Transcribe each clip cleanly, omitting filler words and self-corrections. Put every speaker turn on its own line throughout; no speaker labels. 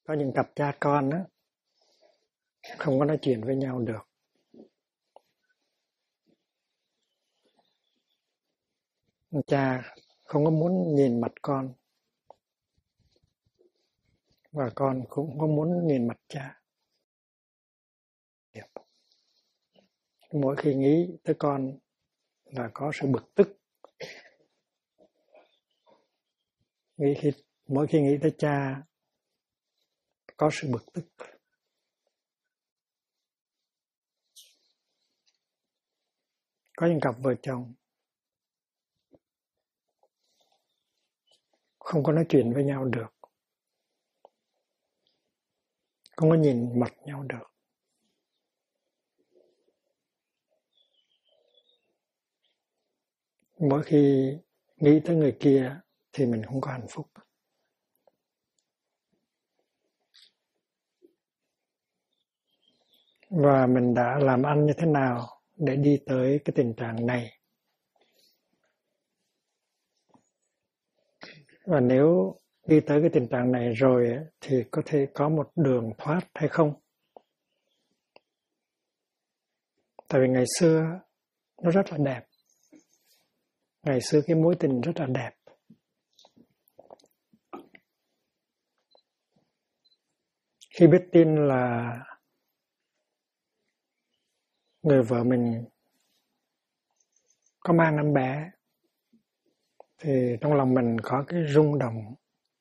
Có những cặp cha con á, không có nói chuyện với nhau được. Cha không có muốn nhìn mặt con, và con cũng không muốn nhìn mặt cha. Mỗi khi nghĩ tới con là có sự bực tức. Mỗi khi nghĩ tới cha có sự bực tức. Có những cặp vợ chồng không có nói chuyện với nhau được, không có nhìn mặt nhau được. Mỗi khi nghĩ tới người kia thì mình không có hạnh phúc. Và mình đã làm ăn như thế nào để đi tới cái tình trạng này? Và nếu đi tới cái tình trạng này rồi thì có thể có một đường thoát hay không? Tại vì ngày xưa nó rất là đẹp. Ngày xưa cái mối tình rất là đẹp. Khi biết tin là người vợ mình có mang em bé thì trong lòng mình có cái rung động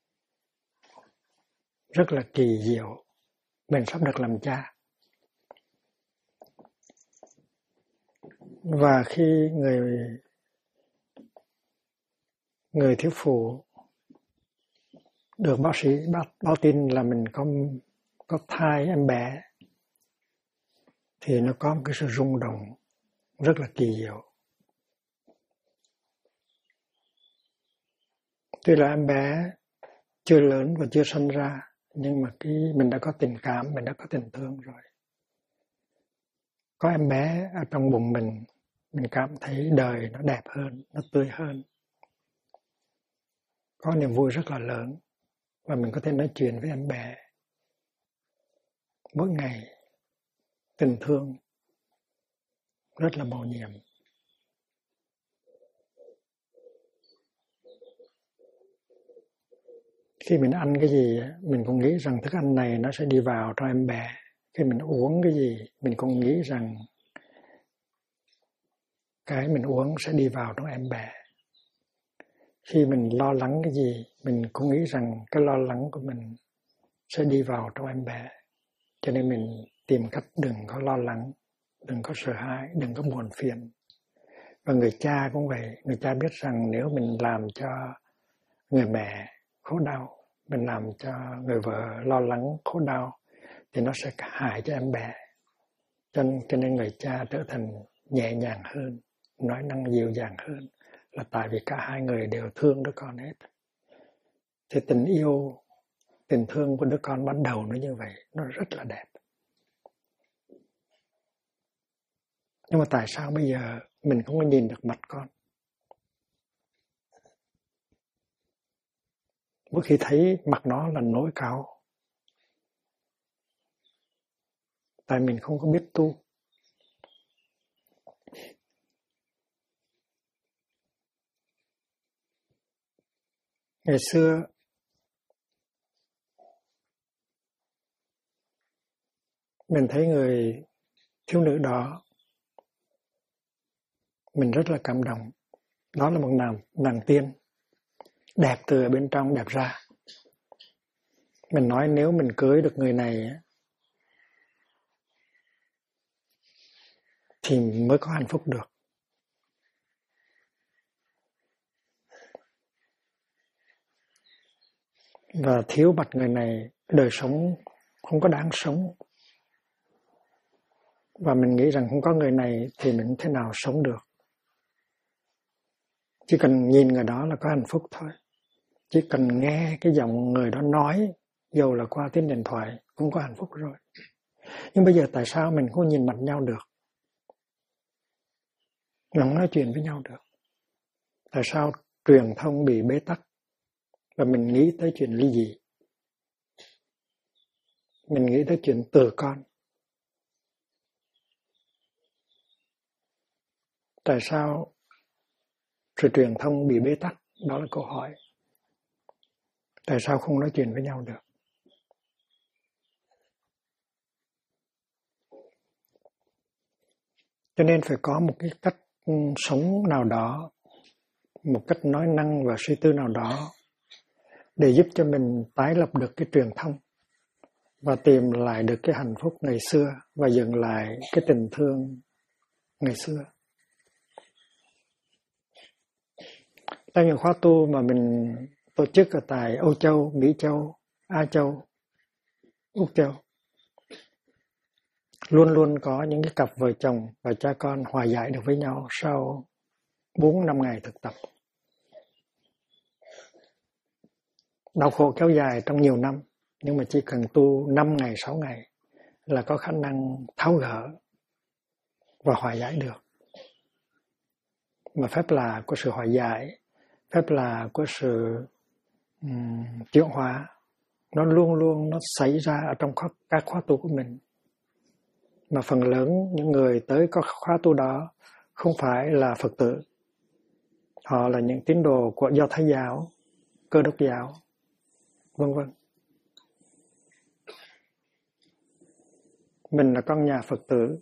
rất là kỳ diệu. Mình sắp được làm cha. Và khi người thiếu phụ được bác sĩ báo tin là mình có thai em bé thì nó có một cái sự rung động rất là kỳ diệu. Tuy là em bé chưa lớn và chưa sinh ra, nhưng mà mình đã có tình cảm, mình đã có tình thương rồi. Có em bé ở trong bụng mình cảm thấy đời nó đẹp hơn, nó tươi hơn. Có niềm vui rất là lớn và mình có thể nói chuyện với em bé mỗi ngày. Tình thương rất là mầu nhiệm. Khi mình ăn cái gì, mình cũng nghĩ rằng thức ăn này nó sẽ đi vào trong em bé. Khi mình uống cái gì, mình cũng nghĩ rằng cái mình uống sẽ đi vào trong em bé. Khi mình lo lắng cái gì, mình cũng nghĩ rằng cái lo lắng của mình sẽ đi vào trong em bé. Cho nên mình tìm cách đừng có lo lắng, đừng có sợ hãi, đừng có buồn phiền. Và người cha cũng vậy, người cha biết rằng nếu mình làm cho người mẹ khổ đau, mình làm cho người vợ lo lắng khổ đau thì nó sẽ hại cho em bé. Cho nên người cha trở thành nhẹ nhàng hơn, nói năng dịu dàng hơn, là tại vì cả hai người đều thương đứa con hết. Thì tình yêu, tình thương của đứa con ban đầu nó như vậy, nó rất là đẹp. Nhưng mà tại sao bây giờ mình không có nhìn được mặt con? Mỗi khi thấy mặt nó là nỗi cáu. Tại mình không có biết tu. Ngày xưa mình thấy người thiếu nữ đó, mình rất là cảm động. Đó là một nàng tiên, đẹp từ ở bên trong đẹp ra. Mình nói nếu mình cưới được người này thì mới có hạnh phúc được. Và thiếu mặt người này, đời sống không có đáng sống. Và mình nghĩ rằng không có người này thì mình thế nào sống được. Chỉ cần nhìn người đó là có hạnh phúc thôi. Chỉ cần nghe cái giọng người đó nói, dù là qua tiếng điện thoại, cũng có hạnh phúc rồi. Nhưng bây giờ tại sao mình không nhìn mặt nhau được? Mình không nói chuyện với nhau được. Tại sao truyền thông bị bế tắc và mình nghĩ tới chuyện ly dị? mình nghĩ tới chuyện từ con. Tại sao sự truyền thông bị bế tắc? Đó là câu hỏi. Tại sao không nói chuyện với nhau được? Cho nên phải có một cái cách sống nào đó, một cách nói năng và suy tư nào đó để giúp cho mình tái lập được cái truyền thông và tìm lại được cái hạnh phúc ngày xưa và dựng lại cái tình thương ngày xưa. Trong những khóa tu mà mình tổ chức ở tại Âu Châu, Mỹ Châu, Á Châu, Úc Châu, luôn luôn có những cái cặp vợ chồng và cha con hòa giải được với nhau sau 4-5 ngày thực tập. Đau khổ kéo dài trong nhiều năm, nhưng mà chỉ cần tu 5 ngày, 6 ngày là có khả năng tháo gỡ và hòa giải được. Mà phép lạ của sự hòa giải, phép lạ của sự chuyển hóa, nó luôn luôn nó xảy ra ở trong các khóa tu của mình. Mà phần lớn những người tới có khóa tu đó không phải là Phật tử. Họ là những tín đồ của Do Thái giáo, Cơ Đốc giáo, vân vân. Mình là con nhà Phật tử.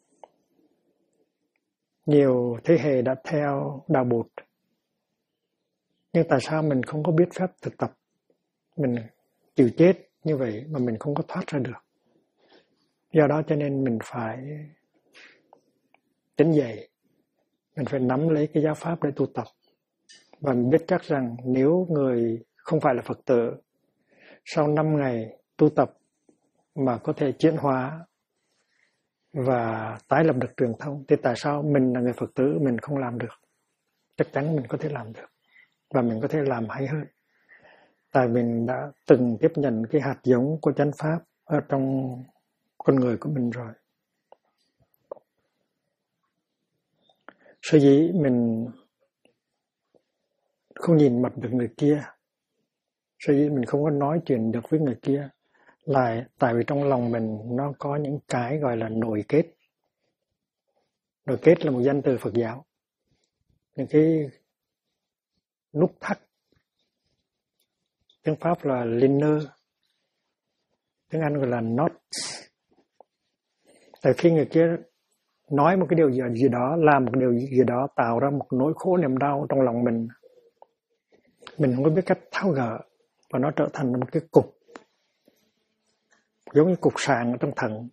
Nhiều thế hệ đã theo đạo Bụt. Nhưng tại sao mình không có biết phép thực tập? Mình chịu chết như vậy mà mình không có thoát ra được. Do đó cho nên mình phải tỉnh dậy. Mình phải nắm lấy cái giáo pháp để tu tập. Và mình biết chắc rằng nếu người không phải là Phật tử, sau 5 ngày tu tập mà có thể chuyển hóa và tái lập được truyền thông, thì tại sao mình là người Phật tử mình không làm được? Chắc chắn mình có thể làm được. Và mình có thể làm hay hơn. Tại mình đã từng tiếp nhận cái hạt giống của chánh pháp ở trong con người của mình rồi. Sở dĩ mình không nhìn mặt được người kia, sở dĩ mình không có nói chuyện được với người kia, là tại vì trong lòng mình nó có những cái gọi là nội kết. Nội kết là một danh từ Phật giáo. Những cái nút thắt. Tiếng Pháp là linner, tiếng Anh gọi là knot. Tại khi người kia nói một cái điều gì đó, làm một điều gì đó, tạo ra một nỗi khổ niềm đau trong lòng mình không có biết cách tháo gỡ, và nó trở thành một cái cục, giống như cục sạn ở trong thận,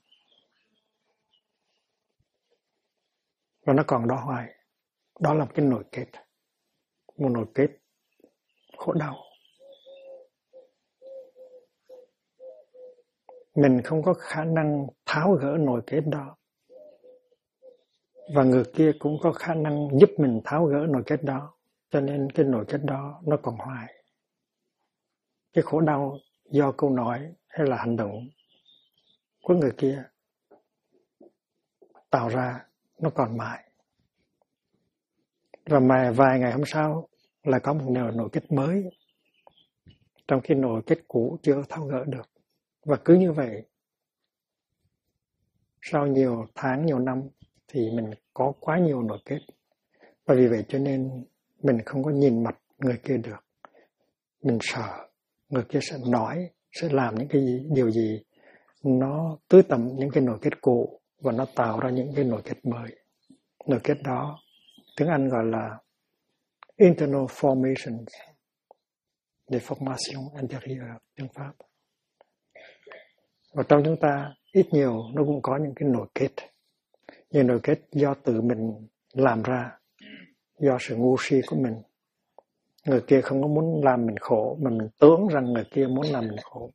và nó còn đó hoài. Đó là một cái nội kết, một nội kết khổ đau. Mình không có khả năng tháo gỡ nội kết đó, và người kia cũng có khả năng giúp mình tháo gỡ nội kết đó, cho nên cái nội kết đó nó còn hoài. Cái khổ đau do câu nói hay là hành động của người kia tạo ra nó còn mãi. Và mà vài ngày hôm sau là có một nội kết mới, trong khi nội kết cũ chưa tháo gỡ được. Và cứ như vậy, sau nhiều tháng, nhiều năm thì mình có quá nhiều nội kết. Và vì vậy cho nên mình không có nhìn mặt người kia được. Mình sợ người kia sẽ nói, sẽ làm những cái điều gì nó tưới tẩm những cái nội kết cũ và nó tạo ra những cái nội kết mới. Nội kết đó tiếng Anh gọi là internal formations, deformation intérieure, tiếng Pháp. Và trong chúng ta ít nhiều nó cũng có những cái nội kết. Nhưng nội kết do tự mình làm ra, do sự ngu si của mình. Người kia không có muốn làm mình khổ, mà mình tưởng rằng người kia muốn làm mình khổ.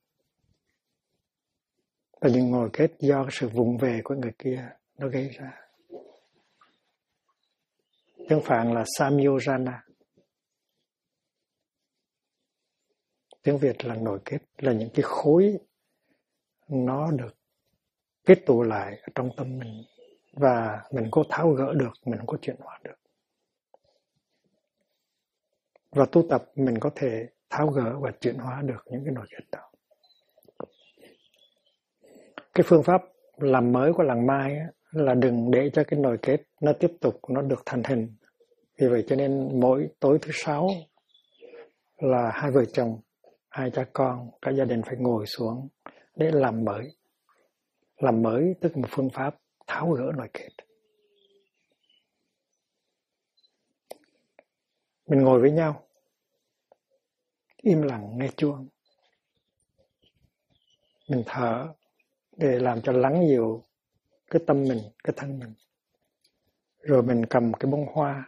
Và những nội kết do sự vụng về của người kia nó gây ra. Tiếng Phạn là samyojana. Tiếng Việt là nội kết, là những cái khối nó được kết tụ lại ở trong tâm mình. Và mình có tháo gỡ được, mình không có chuyển hóa được. Và tu tập mình có thể tháo gỡ và chuyển hóa được những cái nội kết đó. cái phương pháp làm mới của làng Mai là đừng để cho cái nồi kết nó tiếp tục nó được thành hình. Vì vậy cho nên mỗi tối thứ Sáu là hai vợ chồng, hai cha con, cả gia đình phải ngồi xuống để làm mới. Làm mới tức một phương pháp tháo gỡ nồi kết. Mình ngồi với nhau, im lặng nghe chuông. Mình thở để làm cho lắng dịu cái tâm mình, cái thân mình. Rồi mình cầm cái bông hoa.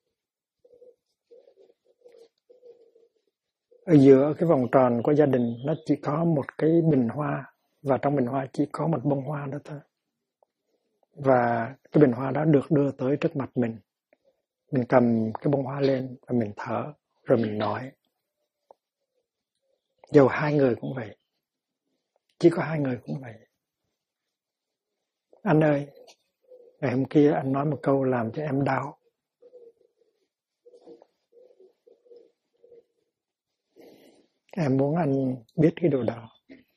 Ở giữa cái vòng tròn của gia đình nó chỉ có một cái bình hoa, và trong bình hoa chỉ có một bông hoa đó thôi. Và cái bình hoa đó được đưa tới trước mặt mình. Mình cầm cái bông hoa lên và mình thở, rồi mình nói. Dầu hai người cũng vậy. Chỉ có hai người cũng vậy. Anh ơi, ngày hôm kia anh nói một câu làm cho em đau. Em muốn anh biết cái điều đó.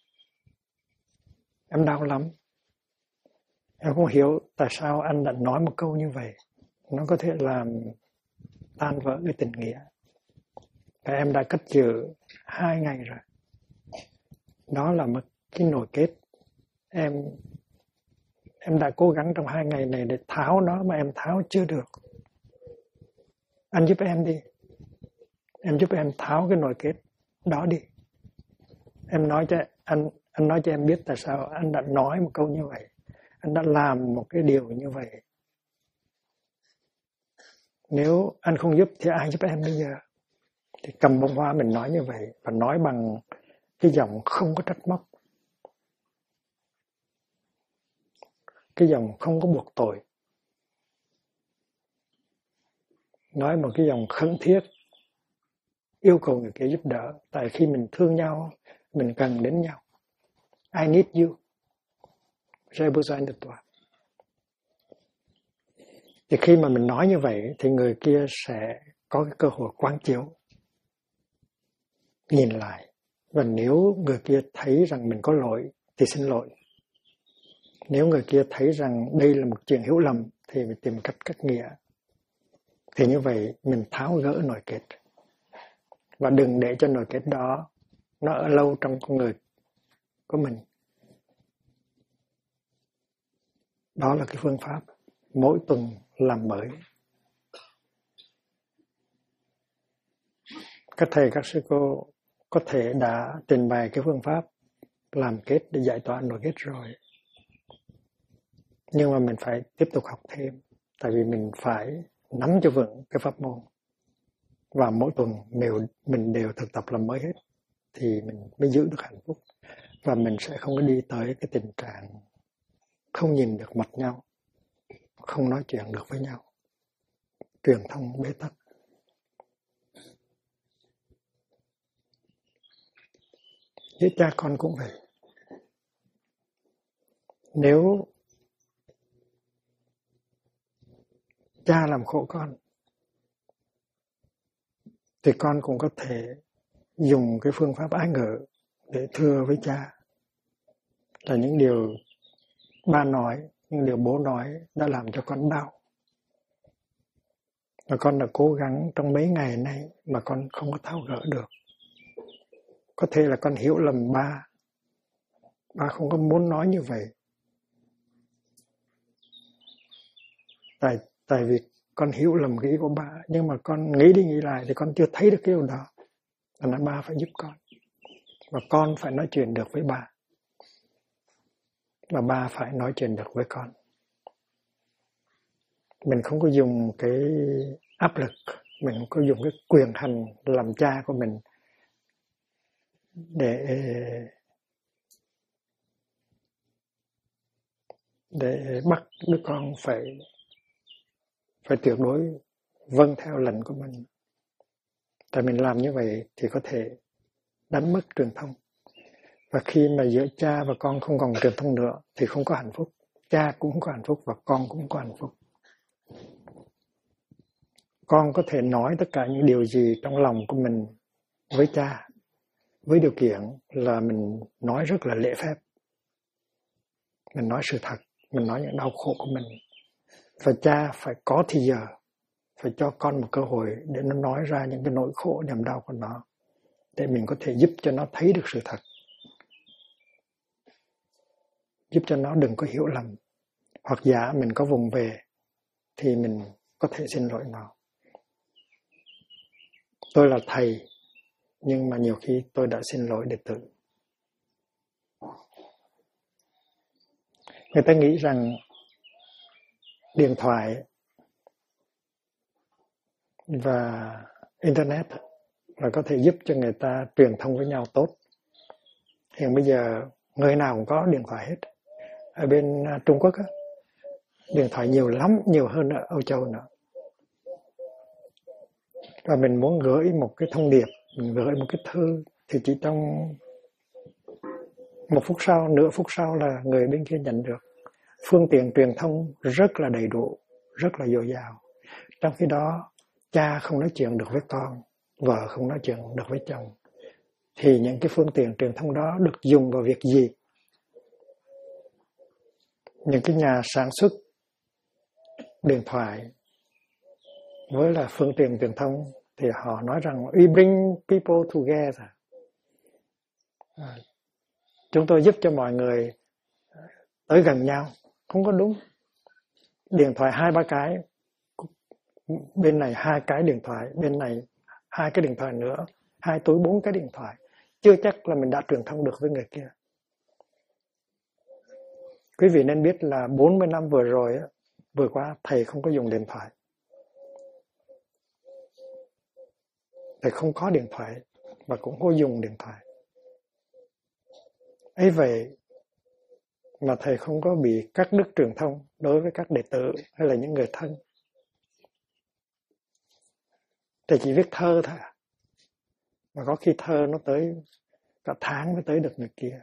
Em đau lắm. Em không hiểu tại sao anh đã nói một câu như vậy. Nó có thể làm tan vỡ cái tình nghĩa. Và em đã cất giữ 2 ngày rồi. Đó là một cái nồi kết. Em đã cố gắng trong 2 ngày này để tháo nó mà em tháo chưa được. Anh giúp em đi. Em giúp em tháo cái nồi kết đó đi. Em nói cho anh nói cho em biết tại sao anh đã nói một câu như vậy. Anh đã làm một cái điều như vậy. Nếu anh không giúp thì ai giúp em bây giờ? Thì cầm bông hoa mình nói như vậy, và nói bằng cái giọng không có trách móc. Cái giọng không có buộc tội. Nói một cái giọng khẩn thiết, yêu cầu người kia giúp đỡ. Tại khi mình thương nhau, mình cần đến nhau. I need you. Thì khi mà mình nói như vậy thì người kia sẽ có cái cơ hội quán chiếu, nhìn lại. Và nếu người kia thấy rằng mình có lỗi thì xin lỗi. Nếu người kia thấy rằng đây là một chuyện hiểu lầm thì mình tìm cách cắt nghĩa. Thì như vậy mình tháo gỡ nồi kết. Và đừng để cho nồi kết đó nó ở lâu trong con người của mình. Đó là cái phương pháp mỗi tuần làm mới. Các thầy, các sư cô có thể đã trình bày cái phương pháp làm kết để giải tỏa nồi kết rồi. Nhưng mà mình phải tiếp tục học thêm. Tại vì mình phải nắm cho vững cái pháp môn. Và mỗi tuần mình đều thực tập làm mới hết. Thì mình mới giữ được hạnh phúc. Và mình sẽ không có đi tới cái tình trạng không nhìn được mặt nhau, không nói chuyện được với nhau, truyền thông bế tắc. Với cha con cũng vậy. Nếu cha làm khổ con thì con cũng có thể dùng cái phương pháp ái ngữ để thưa với cha là những điều ba nói, những điều bố nói đã làm cho con đau. Và con đã cố gắng trong mấy ngày nay mà con không có tháo gỡ được. Có thể là con hiểu lầm ba. Ba không có muốn nói như vậy. Tại vì con hiểu lầm cái ý của ba. Nhưng mà con nghĩ đi nghĩ lại thì con chưa thấy được cái điều đó. Thành ra ba phải giúp con. Và con phải nói chuyện được với ba. Và ba phải nói chuyện được với con. Mình không có dùng cái áp lực. Mình không có dùng cái quyền hành làm cha của mình để bắt đứa con phải tuyệt đối vâng theo lệnh của mình. Tại mình làm như vậy thì có thể đánh mất truyền thông. Và khi mà giữa cha và con không còn truyền thông nữa thì không có hạnh phúc. Cha cũng không có hạnh phúc và con cũng không có hạnh phúc. Con có thể nói tất cả những điều gì trong lòng của mình với cha, với điều kiện là mình nói rất là lễ phép. mình nói sự thật, mình nói những đau khổ của mình. Và cha phải có thì giờ, phải cho con một cơ hội để nó nói ra những cái nỗi khổ niềm đau của nó, để mình có thể giúp cho nó thấy được sự thật, giúp cho nó đừng có hiểu lầm. Hoặc giả mình có vùng về thì mình có thể xin lỗi nó. Tôi là thầy, nhưng mà nhiều khi tôi đã xin lỗi đệ tử. Người ta nghĩ rằng điện thoại và Internet là có thể giúp cho người ta truyền thông với nhau tốt. Hiện bây giờ người nào cũng có điện thoại hết. Ở bên Trung Quốc á, điện thoại nhiều lắm, nhiều hơn ở Âu Châu nữa. Và mình muốn gửi một cái thông điệp, mình gửi một cái thư, thì chỉ trong 1 phút sau, nửa phút sau là người bên kia nhận được. Phương tiện truyền thông rất là đầy đủ, rất là dồi dào. Trong khi đó, cha không nói chuyện được với con, vợ không nói chuyện được với chồng, thì những cái phương tiện truyền thông đó được dùng vào việc gì? Những cái nhà sản xuất điện thoại với là phương tiện truyền thông thì họ nói rằng we bring people together. Chúng tôi giúp cho mọi người tới gần nhau. Không có đúng. Điện thoại 2-3 cái, bên này 2 cái điện thoại, bên này 2 cái điện thoại nữa, 2 túi 4 cái điện thoại, chưa chắc là mình đã truyền thông được với người kia. Quý vị nên biết là 40 năm vừa rồi, vừa qua, thầy không có dùng điện thoại. Thầy không có điện thoại và cũng không dùng điện thoại. Ấy vậy mà thầy không có bị cắt đứt truyền thông đối với các đệ tử hay là những người thân. Thầy chỉ viết thơ thôi. Mà có khi thơ nó tới cả tháng mới tới được người kia.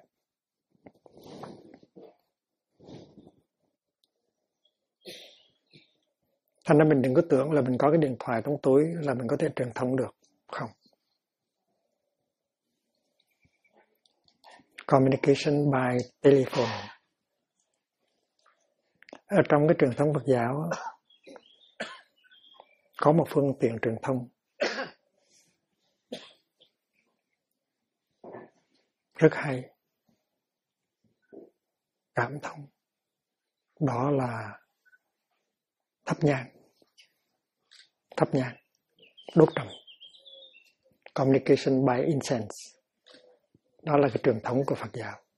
Thành ra mình đừng có tưởng là mình có cái điện thoại trong túi là mình có thể truyền thông được. Không. Communication by telephone. Ở trong cái truyền thống Phật giáo có một phương tiện truyền thông rất hay, cảm thông. Đó là thắp nhang, đốt trầm. Communication by incense. Đó là cái truyền thống của Phật giáo.